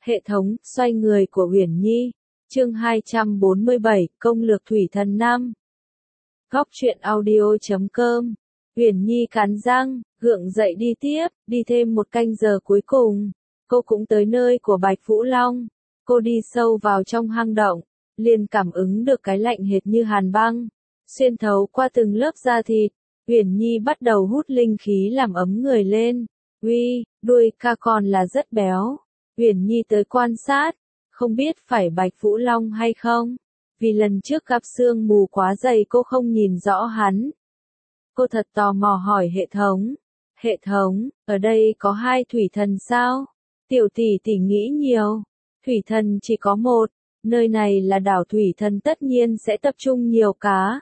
Hệ thống, xoay người của Uyển Nhi. Chương 247, Công lược Thủy Thần 5. Góc truyện audio.com. Uyển Nhi cắn răng, gượng dậy đi tiếp, đi thêm một canh giờ cuối cùng. Cô cũng tới nơi của Bạch Vũ Long. Cô đi sâu vào trong hang động, liền cảm ứng được cái lạnh hệt như hàn băng, xuyên thấu qua từng lớp da thịt. Uyển Nhi bắt đầu hút linh khí làm ấm người lên. Uy, đuôi ca còn là rất béo. Uyển Nhi tới quan sát, không biết phải Bạch Vũ Long hay không, vì lần trước gặp sương mù quá dày cô không nhìn rõ hắn. Cô thật tò mò hỏi hệ thống, ở đây có hai thủy thần sao? Tiểu tỷ tỷ nghĩ nhiều, thủy thần chỉ có một, nơi này là đảo thủy thần tất nhiên sẽ tập trung nhiều cá.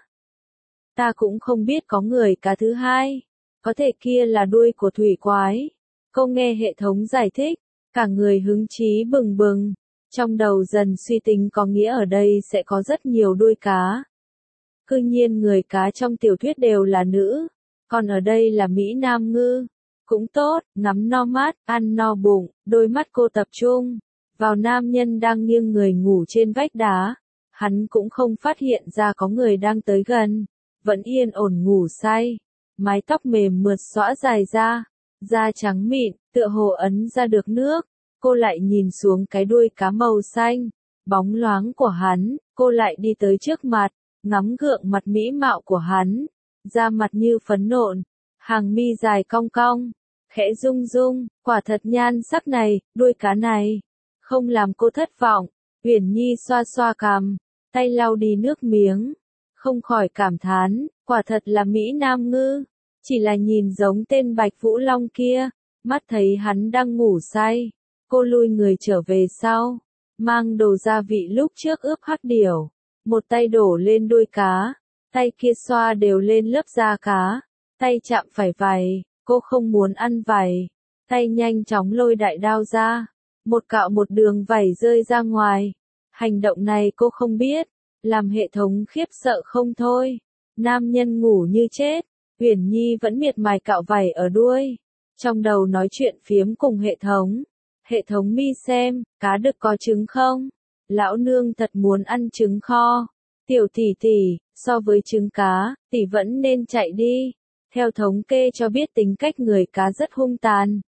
Ta cũng không biết có người cá thứ hai, có thể kia là đuôi của thủy quái. Cô nghe hệ thống giải thích, cả người hứng chí bừng bừng, trong đầu dần suy tính có nghĩa ở đây sẽ có rất nhiều đuôi cá. Cư nhiên người cá trong tiểu thuyết đều là nữ, còn ở đây là Mỹ Nam ngư. Cũng tốt, ngắm no mắt, ăn no bụng, đôi mắt cô tập trung vào nam nhân đang nghiêng người ngủ trên vách đá. Hắn cũng không phát hiện ra có người đang tới gần, vẫn yên ổn ngủ say. Mái tóc mềm mượt xõa dài ra, da trắng mịn, tựa hồ ấn ra được nước. Cô lại nhìn xuống cái đuôi cá màu xanh, bóng loáng của hắn, cô lại đi tới trước mặt, ngắm gượng mặt mỹ mạo của hắn, da mặt như phấn nộn, hàng mi dài cong cong, khẽ rung rung, quả thật nhan sắc này, đuôi cá này, không làm cô thất vọng. Uyển Nhi xoa xoa cằm, tay lau đi nước miếng, không khỏi cảm thán, quả thật là Mỹ Nam ngư, chỉ là nhìn giống tên Bạch Vũ Long kia, mắt thấy hắn đang ngủ say. Cô lui người trở về sau, mang đồ gia vị lúc trước ướp hắc điểu, một tay đổ lên đuôi cá, tay kia xoa đều lên lớp da cá, tay chạm phải vảy, cô không muốn ăn vảy, tay nhanh chóng lôi đại đao ra, một cạo một đường vảy rơi ra ngoài. Hành động này cô không biết, làm hệ thống khiếp sợ không thôi. Nam nhân ngủ như chết, Uyển Nhi vẫn miệt mài cạo vảy ở đuôi, trong đầu nói chuyện phiếm cùng hệ thống. Hệ thống mi xem, cá đực có trứng không? Lão nương thật muốn ăn trứng kho. Tiểu tỷ tỷ, so với trứng cá, tỷ vẫn nên chạy đi. Theo thống kê cho biết tính cách người cá rất hung tàn.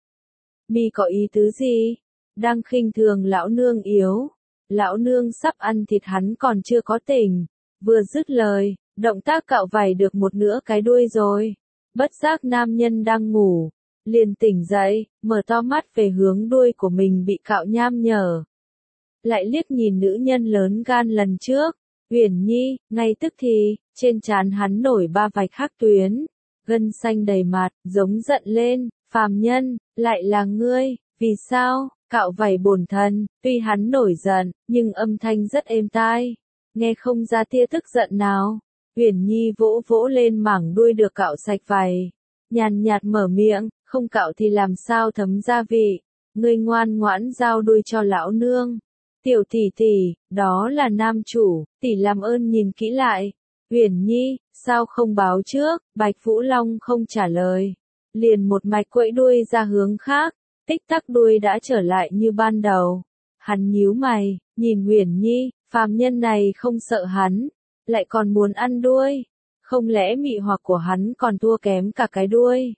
Mi có ý tứ gì? Đang khinh thường lão nương yếu. Lão nương sắp ăn thịt hắn còn chưa có tỉnh. Vừa dứt lời, động tác cạo vảy được một nửa cái đuôi rồi. Bất giác nam nhân đang ngủ, liền tỉnh dậy, mở to mắt về hướng đuôi của mình bị cạo nham nhở. Lại liếc nhìn nữ nhân lớn gan lần trước, Uyển Nhi, ngay tức thì, trên trán hắn nổi ba vạch hắc tuyến, gân xanh đầy mặt, giống giận lên, phàm nhân, lại là ngươi, vì sao, cạo vảy bổn thần. Tuy hắn nổi giận, nhưng âm thanh rất êm tai, nghe không ra tia tức giận nào. Uyển Nhi vỗ vỗ lên mảng đuôi được cạo sạch vảy, nhàn nhạt mở miệng, không cạo thì làm sao thấm gia vị, ngươi ngoan ngoãn giao đuôi cho lão nương. Tiểu tỷ tỷ, đó là nam chủ, tỷ làm ơn nhìn kỹ lại. Uyển Nhi, sao không báo trước? Bạch Vũ Long không trả lời, liền một mạch quẫy đuôi ra hướng khác, tích tắc đuôi đã trở lại như ban đầu. Hắn nhíu mày, nhìn Uyển Nhi, phàm nhân này không sợ hắn, lại còn muốn ăn đuôi, không lẽ mị hoặc của hắn còn thua kém cả cái đuôi?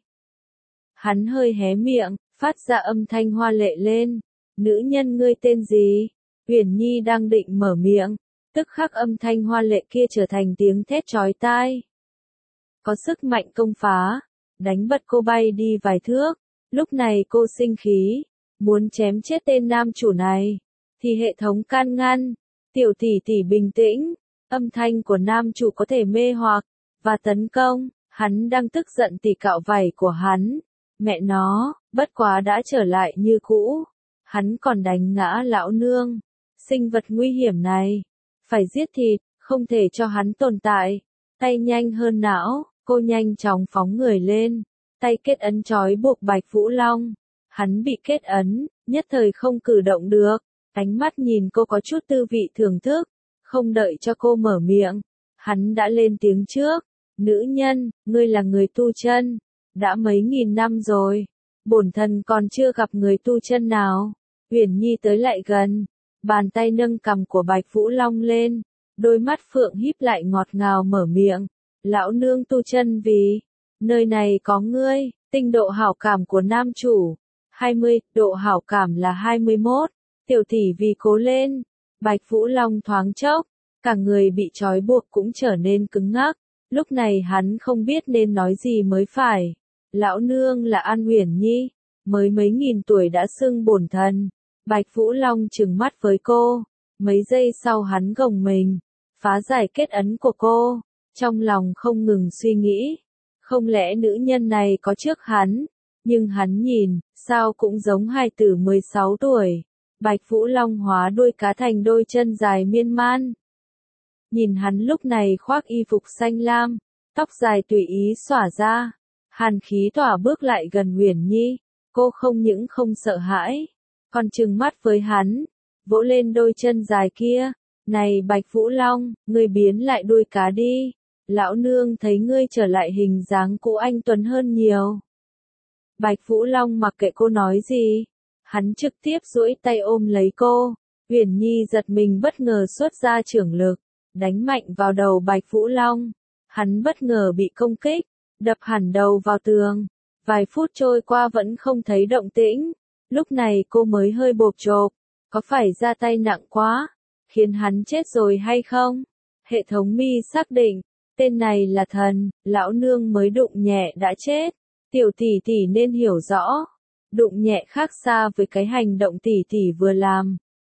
Hắn hơi hé miệng, phát ra âm thanh hoa lệ lên. Nữ nhân ngươi tên gì? Uyển Nhi đang định mở miệng, tức khắc âm thanh hoa lệ kia trở thành tiếng thét chói tai. Có sức mạnh công phá, đánh bật cô bay đi vài thước. Lúc này cô sinh khí, muốn chém chết tên nam chủ này, thì hệ thống can ngăn. Tiểu tỷ tỷ bình tĩnh, âm thanh của nam chủ có thể mê hoặc và tấn công. Hắn đang tức giận tỉ cạo vảy của hắn. Mẹ nó, bất quá đã trở lại như cũ. Hắn còn đánh ngã lão nương. Sinh vật nguy hiểm này, phải giết thịt, không thể cho hắn tồn tại. Tay nhanh hơn não, cô nhanh chóng phóng người lên. Tay kết ấn trói buộc Bạch Vũ Long. Hắn bị kết ấn, nhất thời không cử động được. Ánh mắt nhìn cô có chút tư vị thưởng thức. Không đợi cho cô mở miệng, hắn đã lên tiếng trước. Nữ nhân, ngươi là người tu chân. Đã mấy nghìn năm rồi, bổn thần còn chưa gặp người tu chân nào. Uyển Nhi tới lại gần, bàn tay nâng cằm của Bạch Vũ Long lên, đôi mắt phượng híp lại ngọt ngào mở miệng, lão nương tu chân vì, nơi này có ngươi, tinh độ hảo cảm của nam chủ, 20, độ hảo cảm là 21, tiểu tỷ vì cố lên, Bạch Vũ Long thoáng chốc, cả người bị trói buộc cũng trở nên cứng ngắc, lúc này hắn không biết nên nói gì mới phải, lão nương là An Uyển Nhi, mới mấy nghìn tuổi đã xưng bổn thần, Bạch Vũ Long trừng mắt với cô, mấy giây sau hắn gồng mình, phá giải kết ấn của cô, trong lòng không ngừng suy nghĩ, không lẽ nữ nhân này có trước hắn, nhưng hắn nhìn, sao cũng giống hài tử 16 tuổi, Bạch Vũ Long hóa đuôi cá thành đôi chân dài miên man. Nhìn hắn lúc này khoác y phục xanh lam, tóc dài tùy ý xõa ra, hàn khí tỏa bước lại gần Uyển Nhi, cô không những không sợ hãi, còn trừng mắt với hắn, vỗ lên đôi chân dài kia, này Bạch Vũ Long, ngươi biến lại đuôi cá đi, lão nương thấy ngươi trở lại hình dáng cũ anh tuấn hơn nhiều. Bạch Vũ Long mặc kệ cô nói gì, hắn trực tiếp duỗi tay ôm lấy cô, Uyển Nhi giật mình bất ngờ xuất ra chưởng lực, đánh mạnh vào đầu Bạch Vũ Long, hắn bất ngờ bị công kích, đập hẳn đầu vào tường, vài phút trôi qua vẫn không thấy động tĩnh, lúc này cô mới hơi bộp chộp, có phải ra tay nặng quá, khiến hắn chết rồi hay không? Hệ thống mi xác định, tên này là thần, lão nương mới đụng nhẹ đã chết, tiểu tỷ tỷ nên hiểu rõ, đụng nhẹ khác xa với cái hành động tỷ tỷ vừa làm.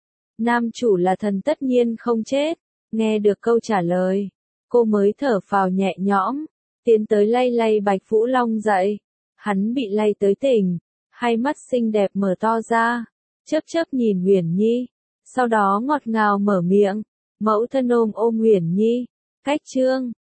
Nam chủ là thần tất nhiên không chết, nghe được câu trả lời, cô mới thở phào nhẹ nhõm, tiến tới lay lay Bạch Vũ Long dậy, hắn bị lay tới tỉnh, hai mắt xinh đẹp mở to ra, chớp chớp nhìn Uyển Nhi, sau đó ngọt ngào mở miệng, mẫu thân ôm Uyển Nhi, cách chương